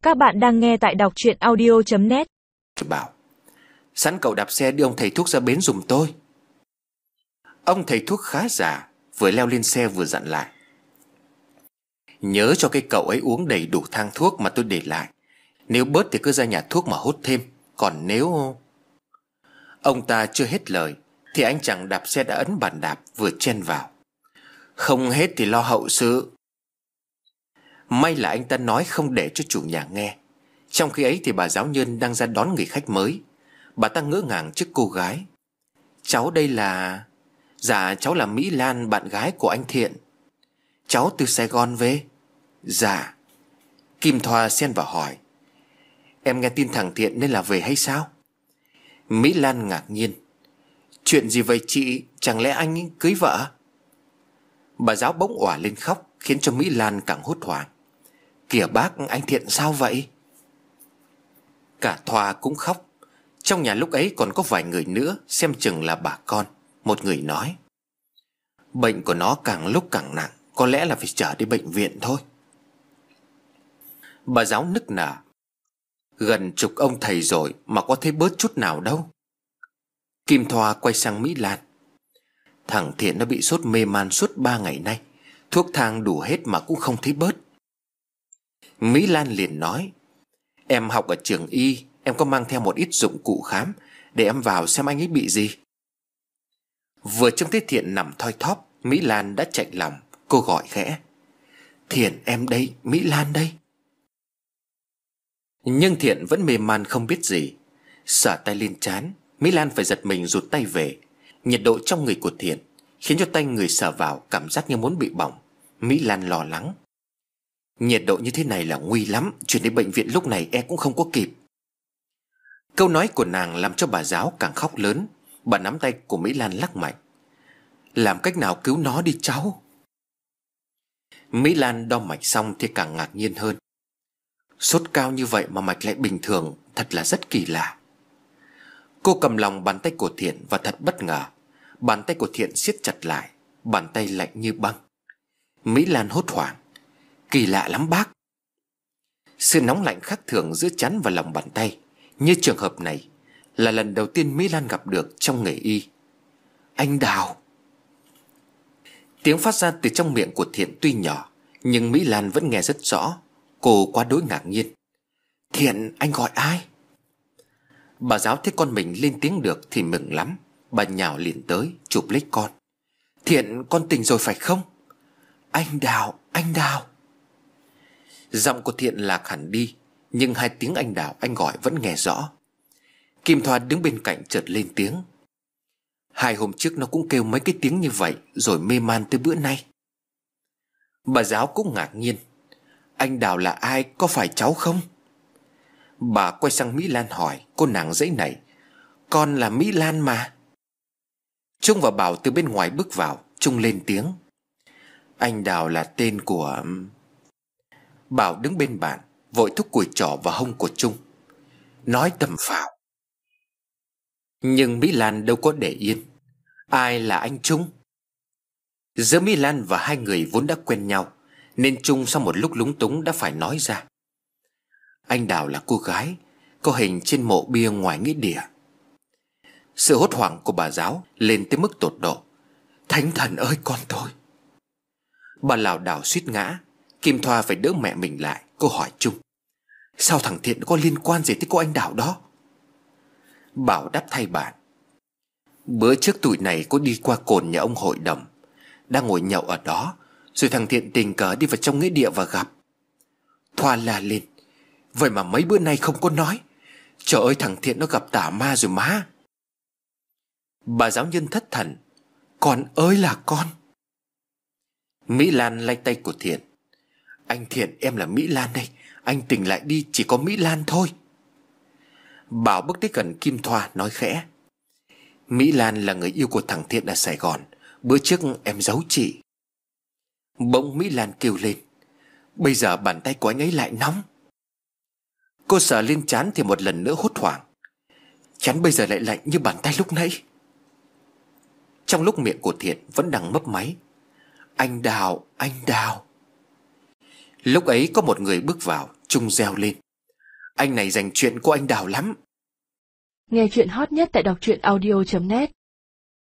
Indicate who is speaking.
Speaker 1: Các bạn đang nghe tại đọc truyện audio.net.
Speaker 2: Bảo: sẵn cậu đạp xe đưa ông thầy thuốc ra bến giùm tôi. Ông thầy thuốc khá già, vừa leo lên xe vừa dặn lại: nhớ cho cái cậu ấy uống đầy đủ thang thuốc mà tôi để lại. Nếu bớt thì cứ ra nhà thuốc mà hốt thêm. Còn nếu... Ông ta chưa hết lời thì anh chàng đạp xe đã ấn bàn đạp vừa chen vào: không hết thì lo hậu sự. May là anh ta nói không để cho chủ nhà nghe. Trong khi ấy thì bà giáo nhân đang ra đón người khách mới. Bà ta ngỡ ngàng trước cô gái: cháu đây là... Dạ cháu là Mỹ Lan, bạn gái của anh Thiện. Cháu từ Sài Gòn về. Dạ. Kim Thoa xen vào hỏi: em nghe tin thằng Thiện nên là về hay sao? Mỹ Lan ngạc nhiên: chuyện gì vậy chị? Chẳng lẽ anh ấy cưới vợ? Bà giáo bỗng òa lên khóc, khiến cho Mỹ Lan càng hốt hoảng: kìa bác, anh Thiện sao vậy? Cả Thoa cũng khóc. Trong nhà lúc ấy còn có vài người nữa, xem chừng là bà con. Một người nói: bệnh của nó càng lúc càng nặng, có lẽ là phải chở đi bệnh viện thôi. Bà giáo nức nở: gần chục ông thầy rồi mà có thấy bớt chút nào đâu. Kim Thoa quay sang Mỹ Lan: thằng Thiện nó bị sốt mê man suốt 3 ngày nay, thuốc thang đủ hết mà cũng không thấy bớt. Mỹ Lan liền nói: em học ở trường y, em có mang theo một ít dụng cụ khám, để em vào xem anh ấy bị gì. Vừa trông thấy Thiện nằm thoi thóp, Mỹ Lan đã chạnh lòng. Cô gọi khẽ: Thiện em đây, Mỹ Lan đây. Nhưng Thiện vẫn mê man không biết gì. Sờ tay lên trán, Mỹ Lan phải giật mình rụt tay về. Nhiệt độ trong người của Thiện khiến cho tay người sờ vào cảm giác như muốn bị bỏng. Mỹ Lan lo lắng: nhiệt độ như thế này là nguy lắm, chuyển đến bệnh viện lúc này cũng không có kịp. Câu nói của nàng làm cho bà giáo càng khóc lớn. Bà nắm tay của Mỹ Lan lắc mạnh: làm cách nào cứu nó đi cháu. Mỹ Lan đo mạch xong thì càng ngạc nhiên hơn. Sốt cao như vậy mà mạch lại bình thường, thật là rất kỳ lạ. Cô cầm lòng bàn tay của Thiện và thật bất ngờ, bàn tay của Thiện siết chặt lại, bàn tay lạnh như băng. Mỹ Lan hốt hoảng: kỳ lạ lắm bác. Sự nóng lạnh khác thường giữa trán và lòng bàn tay như trường hợp này là lần đầu tiên Mỹ Lan gặp được trong nghề y. Anh Đào. Tiếng phát ra từ trong miệng của Thiện tuy nhỏ, nhưng Mỹ Lan vẫn nghe rất rõ. Cô quá đối ngạc nhiên: Thiện, anh gọi ai? Bà giáo thấy con mình lên tiếng được thì mừng lắm. Bà nhào liền tới chụp lấy con: Thiện, con tỉnh rồi phải không? Anh Đào, anh Đào. Giọng của Thiện lạc hẳn đi, nhưng hai tiếng anh Đào anh gọi vẫn nghe rõ. Kim Thoa đứng bên cạnh chợt lên tiếng: 2 hôm trước nó cũng kêu mấy cái tiếng như vậy, rồi mê man tới bữa nay. Bà giáo cũng ngạc nhiên: anh Đào là ai, có phải cháu không? Bà quay sang Mỹ Lan hỏi. Cô nàng dãy nảy: con là Mỹ Lan mà. Trung và Bảo từ bên ngoài bước vào. Trung lên tiếng: anh Đào là tên của... Bảo đứng bên bàn vội thúc cùi trỏ vào hông của Trung, nói tầm phào. Nhưng Mỹ Lan đâu có để yên: ai là anh Trung? Giữa Mỹ Lan và hai người vốn đã quen nhau, nên Trung sau một lúc lúng túng đã phải nói ra: anh Đào là cô gái có hình trên mộ bia ngoài nghĩa địa. Sự hốt hoảng của bà giáo lên tới mức tột độ: thánh thần ơi con tôi! Bà lảo đảo suýt ngã. Kim Thoa phải đỡ mẹ mình lại. Cô hỏi Trung: sao thằng Thiện có liên quan gì tới cô anh Đào đó? Bảo đáp thay bạn: bữa trước tuổi này có đi qua cồn nhà ông hội đồng, đang ngồi nhậu ở đó, rồi thằng Thiện tình cờ đi vào trong nghĩa địa và gặp. Thoa la lên: vậy mà mấy bữa nay không có nói. Trời ơi, thằng Thiện nó gặp tà ma rồi má. Bà giáo nhân thất thần: con ơi là con. Mỹ Lan lay tay của Thiện: anh Thiện, em là Mỹ Lan đây, anh tỉnh lại đi, chỉ có Mỹ Lan thôi. Bảo bước tới gần Kim Thoa nói khẽ: Mỹ Lan là người yêu của thằng Thiện ở Sài Gòn, bữa trước em giấu chị. Bỗng Mỹ Lan kêu lên: bây giờ bàn tay của anh ấy lại nóng. Cô sờ lên trán thì một lần nữa hốt hoảng: trán bây giờ lại lạnh như bàn tay lúc nãy. Trong lúc miệng của Thiện vẫn đang mấp máy: anh Đào, anh Đào. Lúc ấy có một người bước vào. Trung reo lên: Anh này dành chuyện cô anh Đào lắm.
Speaker 3: Nghe chuyện hot nhất tại đọc truyện audio.net